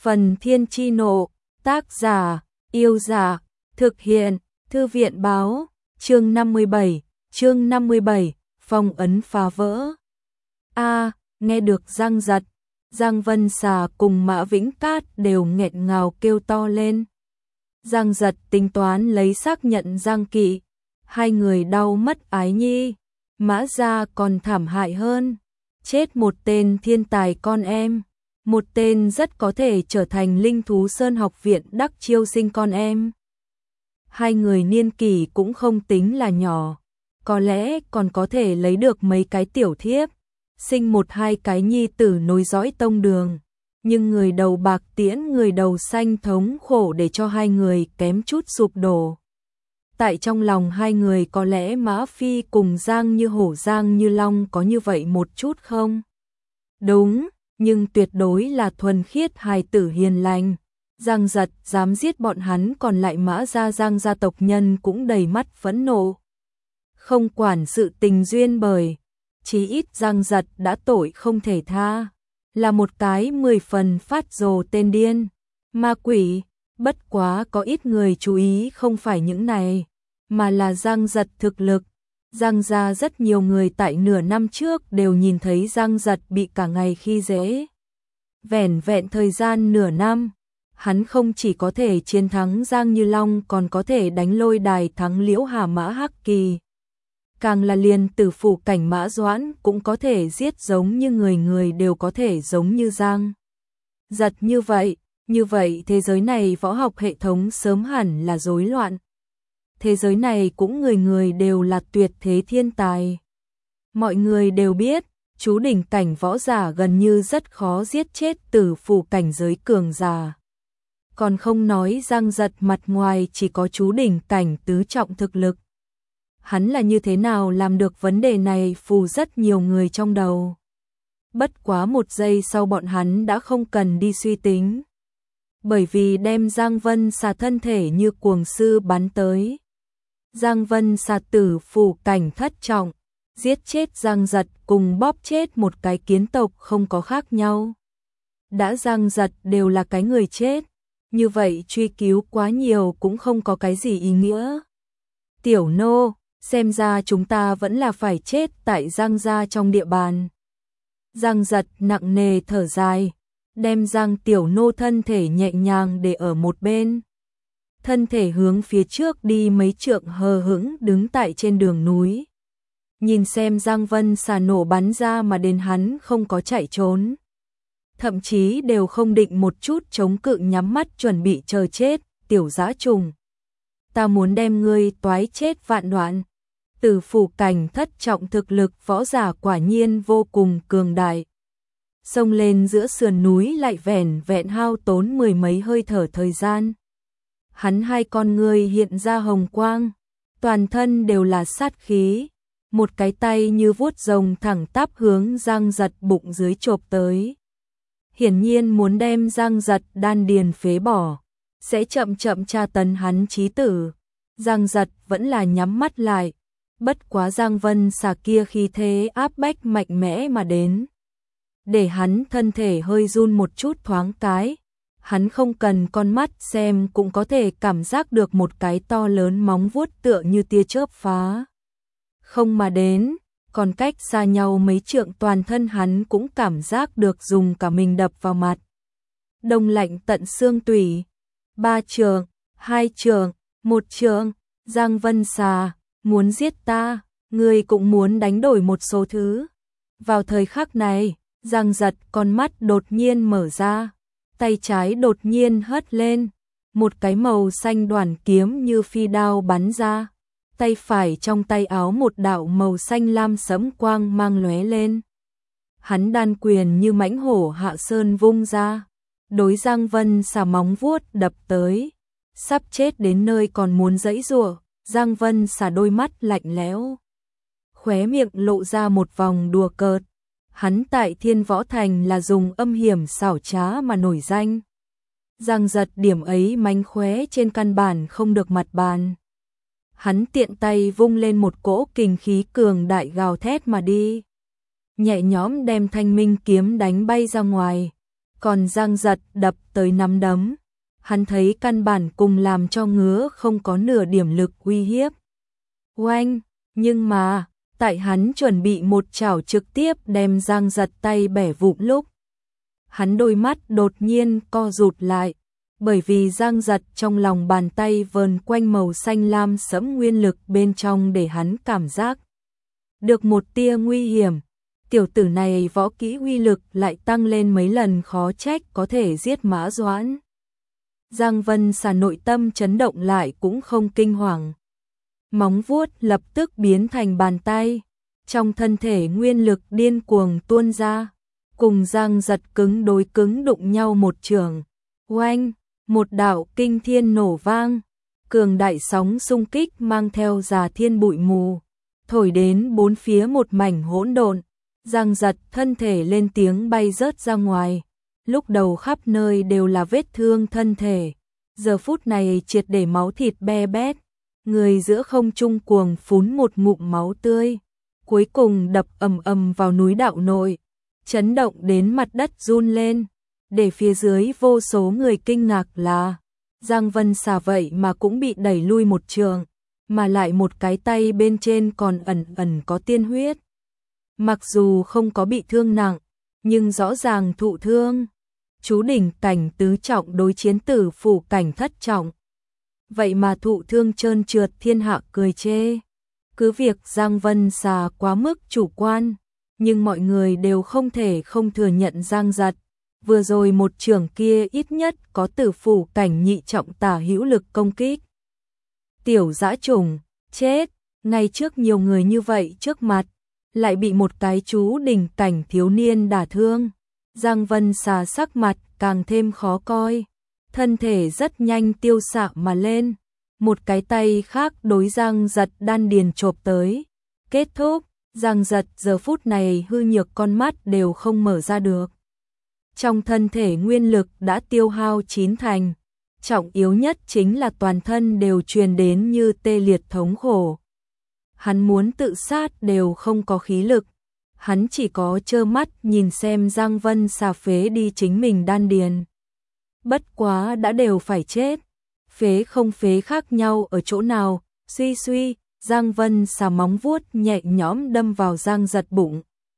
Phần Thiên Chi Nộ, tác giả, Yêu Dạ, thực hiện, Thư viện Báo, chương 57, phong ấn phá vỡ. Nghe được Giang Giật, Giang Vân Xà cùng Mã Vĩnh Cát đều nghẹn ngào kêu to lên. Giang Giật tính toán lấy xác nhận Giang Kỵ, hai người đau mất ái nhi, Mã gia còn thảm hại hơn, chết một tên thiên tài con em, một tên rất có thể trở thành linh thú Sơn học viện đắc chiêu sinh con em. Hai người niên kỷ cũng không tính là nhỏ, có lẽ còn có thể lấy được mấy cái tiểu thiếp, sinh một hai cái nhi tử nối dõi tông đường. Nhưng người đầu bạc tiễn người đầu xanh thống khổ để cho hai người kém chút sụp đổ. Tại trong lòng hai người có lẽ Mã Phi cùng Giang Như Hổ Giang Như Long có như vậy một chút không? Đúng, nhưng tuyệt đối là thuần khiết hài tử hiền lành. Giang Giật dám giết bọn hắn, còn lại Mã gia Giang gia tộc nhân cũng đầy mắt phẫn nộ. Không quản sự tình duyên bởi, chí ít Giang Giật đã tội không thể tha. Là một cái 10 phần phát rồ tên điên, ma quỷ, bất quá có ít người chú ý không phải những này, mà là Giang Giật thực lực. Giang gia rất nhiều người tại nửa năm trước đều nhìn thấy Giang Giật bị cả ngày khi dễ. Vẻn vẹn thời gian nửa năm, hắn không chỉ có thể chiến thắng Giang Như Long còn có thể đánh lôi đài thắng Liễu Hà Mã Hắc Kỳ. Càng là liền Tử Phủ Cảnh Mã Doãn cũng có thể giết giống như người đều có thể giống như Giang Giật như vậy thế giới này võ học hệ thống sớm hẳn là rối loạn. Thế giới này cũng người đều là tuyệt thế thiên tài. Mọi người đều biết, chú đỉnh cảnh võ giả gần như rất khó giết chết Tử Phủ cảnh giới cường giả. Còn không nói Giang Giật mặt ngoài chỉ có chú đỉnh cảnh tứ trọng thực lực. Hắn là như thế nào làm được vấn đề này phù rất nhiều người trong đầu. Bất quá một giây sau bọn hắn đã không cần đi suy tính. Bởi vì đem Giang Vân Xà thân thể như cuồng sư bắn tới. Giang Vân Xà Tử Phủ cảnh thất trọng, giết chết Giang Giật cùng bóp chết một cái kiến tộc không có khác nhau. Đã Giang Giật đều là cái người chết, như vậy truy cứu quá nhiều cũng không có cái gì ý nghĩa. Tiểu nô, xem ra chúng ta vẫn là phải chết tại Giang gia trong địa bàn. Giang Giật nặng nề thở dài, đem Giang tiểu nô thân thể nhẹ nhàng để ở một bên. Thân thể hướng phía trước đi mấy trượng, hờ hững đứng tại trên đường núi. Nhìn xem Giang Vân Xà nổ bắn ra mà đến hắn không có chạy trốn. Thậm chí đều không định một chút chống cự, nhắm mắt chuẩn bị chờ chết. Tiểu dã trùng, ta muốn đem ngươi toái chết vạn đoạn. Tử Phủ cảnh thất trọng thực lực võ giả quả nhiên vô cùng cường đại. Xông lên giữa sườn núi lại vẻn vẹn hao tốn mười mấy hơi thở thời gian. Hắn hai con ngươi hiện ra hồng quang, toàn thân đều là sát khí, một cái tay như vuốt rồng thẳng tắp hướng Giang Giật bụng dưới chộp tới. Hiển nhiên muốn đem Giang Giật đan điền phế bỏ, sẽ chậm chậm tra tấn hắn chí tử. Giang Giật vẫn là nhắm mắt lại, bất quá Giang Vân Xà kia khi thế áp bách mạnh mẽ mà đến, để hắn thân thể hơi run một chút thoáng cái. Hắn không cần con mắt xem cũng có thể cảm giác được một cái to lớn móng vuốt tựa như tia chớp phá không mà đến, còn cách xa nhau mấy trượng toàn thân hắn cũng cảm giác được dùng cả mình đập vào mặt. Đông lạnh tận xương tủy. 3 trượng, 2 trượng, 1 trượng, Giang Vân Xà, muốn giết ta, ngươi cũng muốn đánh đổi một số thứ. Vào thời khắc này, Giang Giật con mắt đột nhiên mở ra, tay trái đột nhiên hất lên, một cái màu xanh đoản kiếm như phi đao bắn ra, tay phải trong tay áo một đạo màu xanh lam sẫm quang mang lóe lên. Hắn đan quyền như mãnh hổ hạ sơn vung ra, đối Giang Vân Xà móng vuốt đập tới, sắp chết đến nơi còn muốn giãy giụa. Giang Vân Xà đôi mắt lạnh lẽo, khóe miệng lộ ra một vòng đùa cợt. Hắn tại Thiên Võ Thành là dùng âm hiểm xảo trá mà nổi danh. Giang Giật điểm ấy mánh khóe trên căn bản không được mặt bàn. Hắn tiện tay vung lên một cỗ kình khí cường đại gào thét mà đi, nhẹ nhõm đem Thanh Minh kiếm đánh bay ra ngoài. còn Giang Giật đập tới nắm đấm. Hắn thấy căn bản cùng làm cho ngứa không có nửa điểm lực uy hiếp. Oanh, nhưng mà, tại hắn chuẩn bị một chảo trực tiếp đem Giang Giật tay bẻ vụn lúc. Hắn đôi mắt đột nhiên co rụt lại, bởi vì Giang Giật trong lòng bàn tay vờn quanh màu xanh lam sẫm nguyên lực bên trong để hắn cảm giác được một tia nguy hiểm. Tiểu tử này võ kỹ uy lực lại tăng lên mấy lần, khó trách có thể giết Mã Doãn. Giang Vân Xà nội tâm chấn động lại cũng không kinh hoàng. Móng vuốt lập tức biến thành bàn tay, trong thân thể nguyên lực điên cuồng tuôn ra, cùng Giang Giật cứng đối cứng đụng nhau một trường. Oanh, một đạo kinh thiên nổ vang, cường đại sóng xung kích mang theo già thiên bụi mù, thổi đến bốn phía một mảnh hỗn độn. Giang Giật thân thể lên tiếng bay rớt ra ngoài, lúc đầu khắp nơi đều là vết thương thân thể, giờ phút này triệt để máu thịt be bét, người giữa không trung cuồng phún một ngụm máu tươi, cuối cùng đập ầm ầm vào núi đạo nội, chấn động đến mặt đất run lên, để phía dưới vô số người kinh ngạc là Giang Vân Xà vậy mà cũng bị đẩy lui một trường, mà lại một cái tay bên trên còn ẩn ẩn có tiên huyết. Mặc dù không có bị thương nặng, nhưng rõ ràng thụ thương. Chú đỉnh cảnh tứ trọng đối chiến tử phủ cảnh thất trọng. Vậy mà thụ thương trơn trượt, thiên hạ cười chê. Cứ việc Giang Vân Xà quá mức chủ quan, nhưng mọi người đều không thể không thừa nhận Giang Giật. Vừa rồi một trường kia ít nhất có tử phủ cảnh nhị trọng tả hữu lực công kích. Tiểu dã trùng, chết, ngay trước nhiều người như vậy trước mặt, lại bị một cái chú đỉnh cảnh thiếu niên đả thương. Giang Vân Xà sắc mặt càng thêm khó coi, thân thể rất nhanh tiêu xạ mà lên, một cái tay khác đối Giang Giật đan điền chộp tới. Kết thúc, Giang Giật giờ phút này hư nhược, con mắt đều không mở ra được. Trong thân thể nguyên lực đã tiêu hao 9 thành, trọng yếu nhất chính là toàn thân đều truyền đến như tê liệt thống khổ. Hắn muốn tự sát đều không có khí lực, hắn chỉ có trơ mắt nhìn xem Giang Vân Xà phế đi chính mình đan điền. Bất quá đã đều phải chết, phế không phế khác nhau ở chỗ nào, suy suy, Giang Vân Xà móng vuốt nhẹ nhõm đâm vào Giang Giật bụng.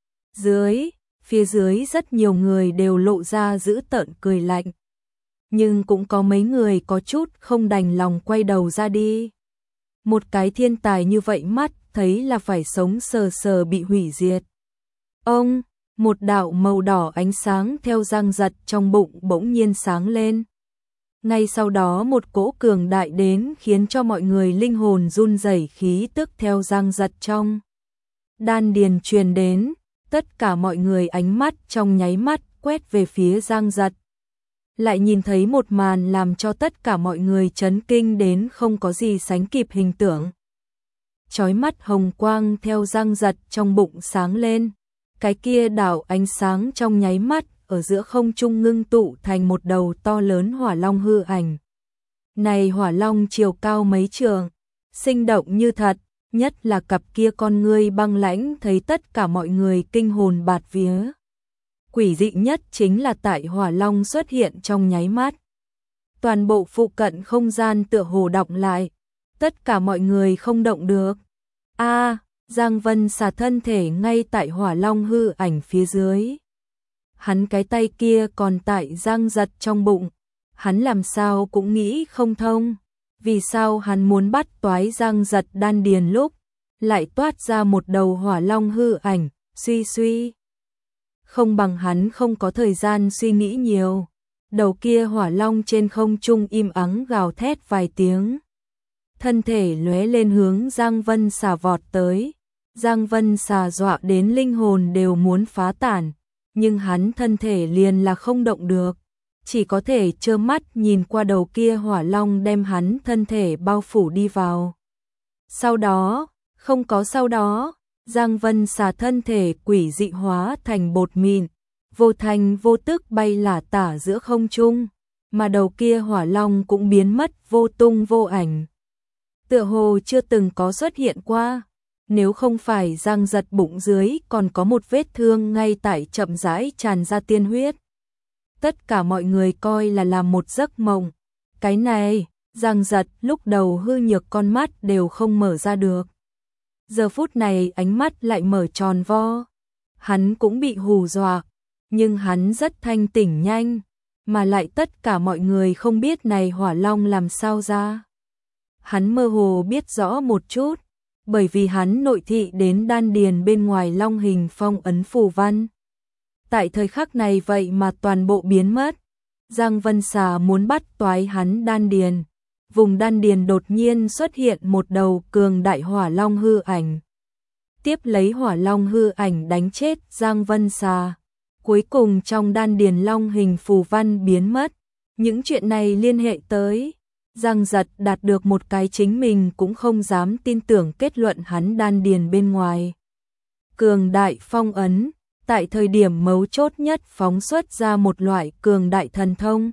Phía dưới rất nhiều người đều lộ ra dữ tợn cười lạnh. Nhưng cũng có mấy người có chút không đành lòng quay đầu ra đi. Một cái thiên tài như vậy mắt thấy là phải sống sờ sờ bị hủy diệt. Ông, một đạo màu đỏ ánh sáng theo Giang Giật trong bụng bỗng nhiên sáng lên. Ngay sau đó một cỗ cường đại đến khiến cho mọi người linh hồn run rẩy, khí tức theo Giang Giật trong đan điền truyền đến, tất cả mọi người ánh mắt trong nháy mắt quét về phía Giang Giật. Lại nhìn thấy một màn làm cho tất cả mọi người chấn kinh đến không có gì sánh kịp hình tượng. Chói mắt hồng quang theo Giang Giật trong bụng sáng lên, cái kia đạo ánh sáng trong nháy mắt ở giữa không trung ngưng tụ thành một đầu to lớn hỏa long hư ảnh. Này hỏa long chiều cao mấy trượng, sinh động như thật, nhất là cặp kia con ngươi băng lãnh thấy tất cả mọi người kinh hồn bạt vía. Quỷ dị nhất chính là tại hỏa long xuất hiện trong nháy mắt, toàn bộ phụ cận không gian tựa hồ đọng lại, tất cả mọi người không động được. Giang Vân Xà thân thể ngay tại hỏa long hư ảnh phía dưới. Hắn cái tay kia còn tại Giang Giật trong bụng, hắn làm sao cũng nghĩ không thông, vì sao hắn muốn bắt toái Giang Giật đan điền lúc lại toát ra một đầu hỏa long hư ảnh, suy. Không bằng hắn không có thời gian suy nghĩ nhiều. Đầu kia hỏa long trên không trung im ắng gào thét vài tiếng, thân thể lóe lên hướng Giang Vân Xà vọt tới. Giang Vân Xà dọa đến linh hồn đều muốn phá tản, nhưng hắn thân thể liền là không động được, chỉ có thể trơ mắt nhìn qua đầu kia hỏa long đem hắn thân thể bao phủ đi vào. Sau đó, Giang Vân Xà thân thể quỷ dị hóa thành bột mịn, vô thành vô tức bay lả tả giữa không trung, mà đầu kia hỏa long cũng biến mất vô tung vô ảnh. Tựa hồ chưa từng có xuất hiện qua, nếu không phải Giang Giật bụng dưới còn có một vết thương ngay tại chậm rãi tràn ra tiên huyết. tất cả mọi người coi là làm một giấc mộng. Cái này, Giang Giật lúc đầu hư nhược con mắt đều không mở ra được. Giờ phút này ánh mắt lại mở tròn vo. Hắn cũng bị hù dọa, nhưng hắn rất thanh tỉnh nhanh, mà lại tất cả mọi người không biết này hỏa long làm sao ra. Hắn mơ hồ biết rõ một chút, bởi vì hắn nội thị đến đan điền bên ngoài long hình phong ấn phù văn. Tại thời khắc này vậy mà toàn bộ biến mất. Giang Vân Xà muốn bắt toái hắn đan điền. Vùng đan điền đột nhiên xuất hiện một đầu cường đại hỏa long hư ảnh. Tiếp lấy hỏa long hư ảnh đánh chết Giang Vân Xà. Cuối cùng trong đan điền long hình phù văn biến mất. Những chuyện này liên hệ tới Giang Giật đạt được một cái chính mình cũng không dám tin tưởng kết luận hắn đan điền bên ngoài. Cường đại phong ấn, tại thời điểm mấu chốt nhất phóng xuất ra một loại cường đại thần thông.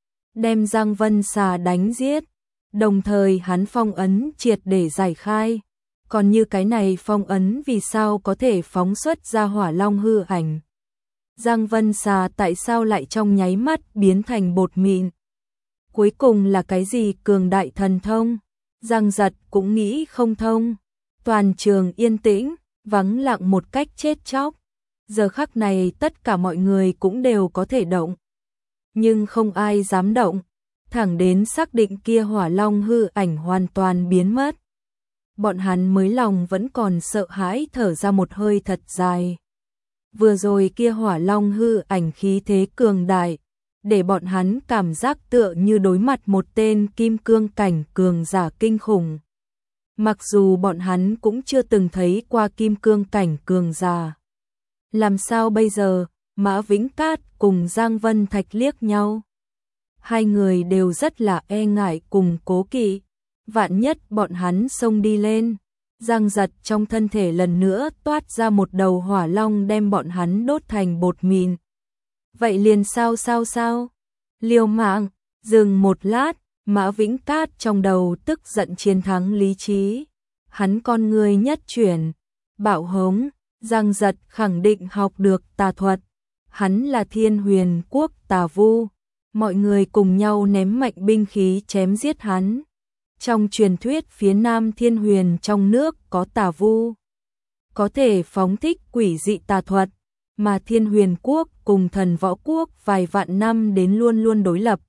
Đem Giang Vân Xà đánh giết, đồng thời hắn phong ấn triệt để giải khai. Còn như cái này phong ấn vì sao có thể phóng xuất ra hỏa long hư ảnh? Giang Vân Xà tại sao lại trong nháy mắt biến thành bột mịn? Cuối cùng là cái gì cường đại thần thông? Giang Giật cũng nghĩ không thông. Toàn trường yên tĩnh, vắng lặng một cách chết chóc. Giờ khắc này tất cả mọi người cũng đều có thể động. Nhưng không ai dám động. Thẳng đến xác định kia hỏa long hư ảnh hoàn toàn biến mất. Bọn hắn mới lòng vẫn còn sợ hãi thở ra một hơi thật dài. Vừa rồi kia hỏa long hư ảnh khí thế cường đại, để bọn hắn cảm giác tựa như đối mặt một tên kim cương cảnh cường giả kinh khủng. Mặc dù bọn hắn cũng chưa từng thấy qua kim cương cảnh cường giả. Làm sao bây giờ? Mã Vĩnh Cát cùng Giang Vân Thạch liếc nhau. Hai người đều rất là e ngại cùng cố kỵ. Vạn nhất bọn hắn xông đi lên. Giang Giật trong thân thể lần nữa toát ra một đầu hỏa long đem bọn hắn đốt thành bột mịn. Vậy liền sao? Liều mạng, dừng một lát, Mã Vĩnh Cát trong đầu tức giận chiến thắng lý trí. Hắn con người nhất chuyển, bạo hống, Giang Giật khẳng định học được tà thuật. Hắn là Thiên Huyền Quốc tà vu. Mọi người cùng nhau ném mạnh binh khí chém giết hắn. Trong truyền thuyết phía Nam Thiên Huyền trong nước có tà vu, có thể phóng thích quỷ dị tà thuật, mà Thiên Huyền Quốc cùng Thần Võ Quốc vài vạn năm đến luôn luôn đối lập.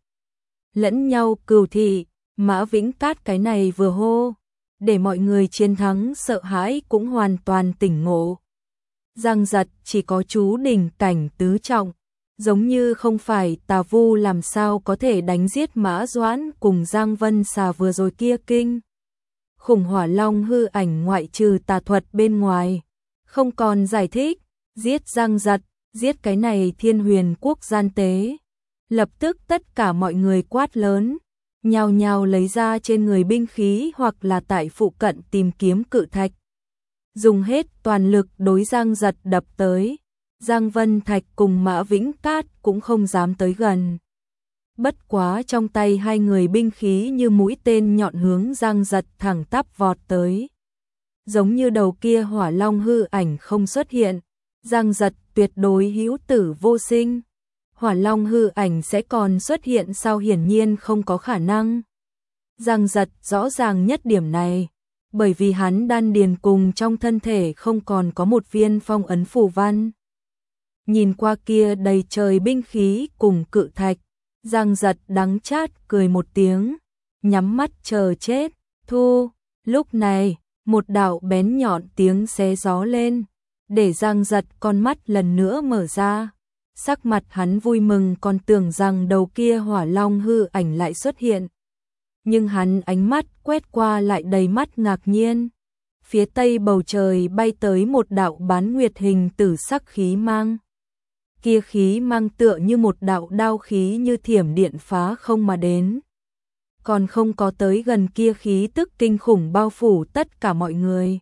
Lẫn nhau cừu thị, Mã Vĩnh Cát cái này vừa hô, để mọi người chiến thắng sợ hãi cũng hoàn toàn tỉnh ngộ. Giang Giật chỉ có chú đỉnh cảnh tứ trọng, giống như không phải tà vu làm sao có thể đánh giết Mã Doãn cùng Giang Vân Xà vừa rồi kia kinh. Khủng hỏa long hư ảnh ngoại trừ tà thuật bên ngoài, không còn giải thích, giết Giang Giật, giết cái này Thiên Huyền Quốc gian tế. Lập tức tất cả mọi người quát lớn, nhao nhao lấy ra trên người binh khí hoặc là tại phụ cận tìm kiếm cự thạch. Dùng hết toàn lực đối Giang Giật đập tới. Giang Vân Thạch cùng Mã Vĩnh Cát cũng không dám tới gần. Bất quá trong tay hai người binh khí như mũi tên nhọn hướng Giang Giật thẳng tắp vọt tới. Giống như đầu kia hỏa long hư ảnh không xuất hiện, Giang Giật tuyệt đối hữu tử vô sinh. Hỏa long hư ảnh sẽ còn xuất hiện sao, hiển nhiên không có khả năng. Giang Giật rõ ràng nhất điểm này, bởi vì hắn đan điền cùng trong thân thể không còn có một viên phong ấn phù văn. Nhìn qua kia đầy trời binh khí cùng cự thạch, Giang Giật đắng chát cười một tiếng, nhắm mắt chờ chết. Thu, lúc này, một đạo bén nhọn tiếng xé gió lên, để Giang Giật con mắt lần nữa mở ra. Sắc mặt hắn vui mừng, còn tưởng rằng đầu kia hỏa long hư ảnh lại xuất hiện. Nhưng hắn ánh mắt quét qua lại đầy mắt ngạc nhiên. Phía tây bầu trời bay tới một đạo bán nguyệt hình tử sắc khí mang. Kia khí mang tựa như một đạo đao khí như thiểm điện phá không mà đến. Còn không có tới gần kia khí tức kinh khủng bao phủ tất cả mọi người.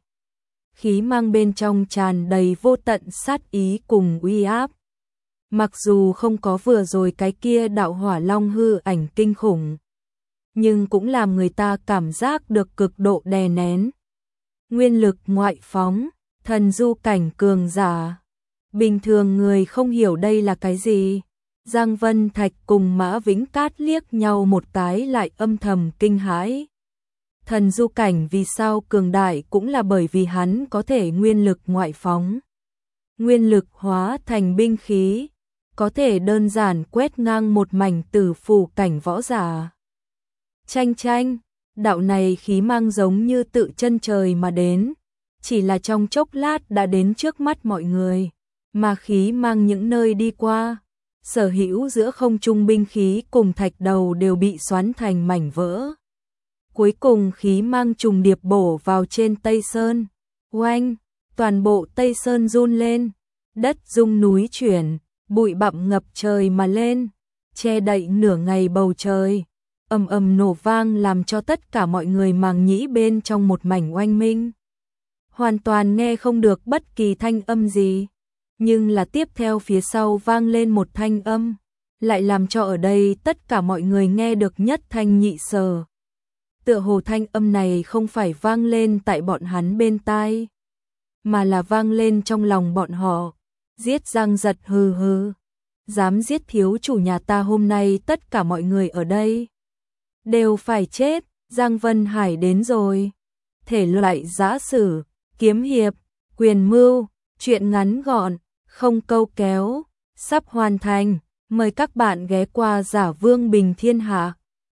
Khí mang bên trong tràn đầy vô tận sát ý cùng uy áp. Mặc dù không có vừa rồi cái kia đạo hỏa long hư ảnh kinh khủng, nhưng cũng làm người ta cảm giác được cực độ đè nén. Nguyên lực ngoại phóng, thần du cảnh cường giả. Bình thường người không hiểu đây là cái gì. Giang Vân Thạch cùng Mã Vĩnh Cát liếc nhau một cái lại âm thầm kinh hãi. Thần du cảnh vì sao cường đại cũng là bởi vì hắn có thể nguyên lực ngoại phóng. Nguyên lực hóa thành binh khí, có thể đơn giản quét ngang một mảnh tử phủ cảnh võ giả. Chanh chanh, đạo này khí mang giống như tự chân trời mà đến, chỉ là trong chốc lát đã đến trước mắt mọi người, mà khí mang những nơi đi qua, sở hữu giữa không trung binh khí cùng thạch đầu đều bị xoắn thành mảnh vỡ. Cuối cùng khí mang trùng điệp bổ vào trên Tây Sơn, oanh, toàn bộ Tây Sơn run lên, đất rung núi chuyển, bụi bặm ngập trời mà lên, che đậy nửa ngày bầu trời. Ầm ầm nổ vang làm cho tất cả mọi người màng nhĩ bên trong một mảnh oanh minh. Hoàn toàn nghe không được bất kỳ thanh âm gì, nhưng là tiếp theo phía sau vang lên một thanh âm, lại làm cho ở đây tất cả mọi người nghe được nhất thanh nhị sở. Tựa hồ thanh âm này không phải vang lên tại bọn hắn bên tai, mà là vang lên trong lòng bọn họ. Giết Giang Giật, hừ hừ, dám giết thiếu chủ nhà ta, hôm nay tất cả mọi người ở đây đều phải chết. Giang Vân Hải đến rồi. Thể loại giã sử, kiếm hiệp, quyền mưu, truyện ngắn gọn, không câu kéo, sắp hoàn thành. Mời các bạn ghé qua Giả Vương Bình Thiên Hạ.